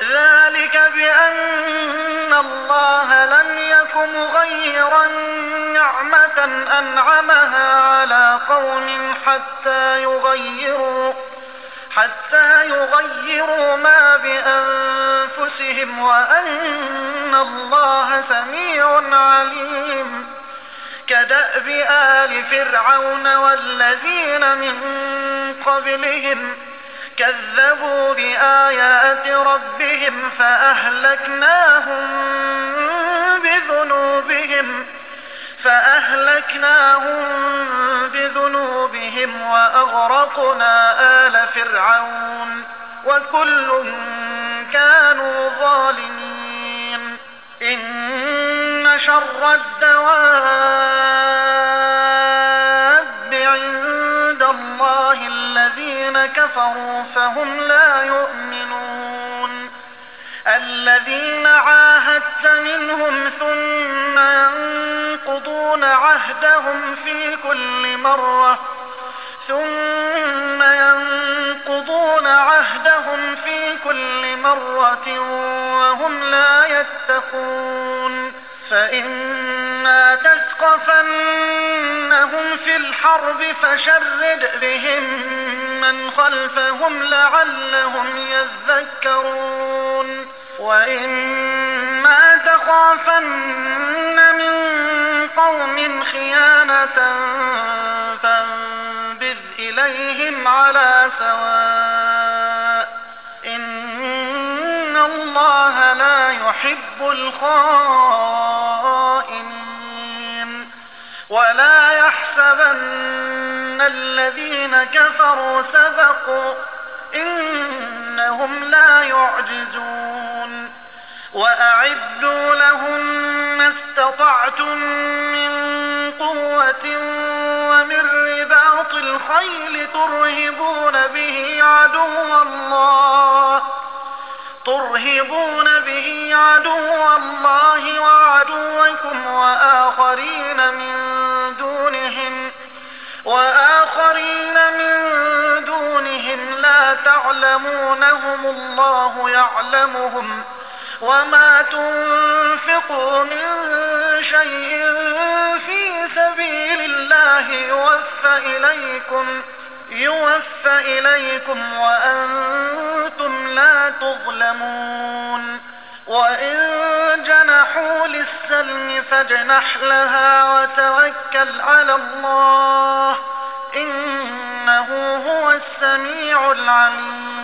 ذلك بأن الله لم يك مغيرا نعمة أنعمها على قوم حتى يغيروا ما بأنفسهم وأن الله سميع عليم. كدأب آل فرعون والذين من قبلهم كذبوا بآيات ربهم فأهلكناهم بذنوبهم وأغرقنا آل فرعون وكل كانوا ظالمين. إن شر الدواب عند الله الذين كفروا فهم لا يؤمنون. الذين عاهدت منهم ثم ينقضون عهدهم في كل مرة وهم لا يتقون. فإما تثقفنهم في الحرب فشرد بهم من خلفهم لعلهم يذكرون. وإما تخافن من قوم خيانة فانبذ إليهم على سواء إن الله لا يحب الخائنين. ولا يحسبن الذين كفروا سبقوا إنهم لا يعجزون. وأعدوا لهم ما استطعتم من قوة ومن رباط الخيل ترهبون به عدو الله وعدوكم وآخرين من دونهم لا تعلمونهم الله يعلمهم. وما تنفقوا من شيء في سبيل الله يوفى إليكم وأنتم لا تظلمون. وإن جنحوا للسلم فاجنح لها وتوكل على الله إنه هو السميع العليم.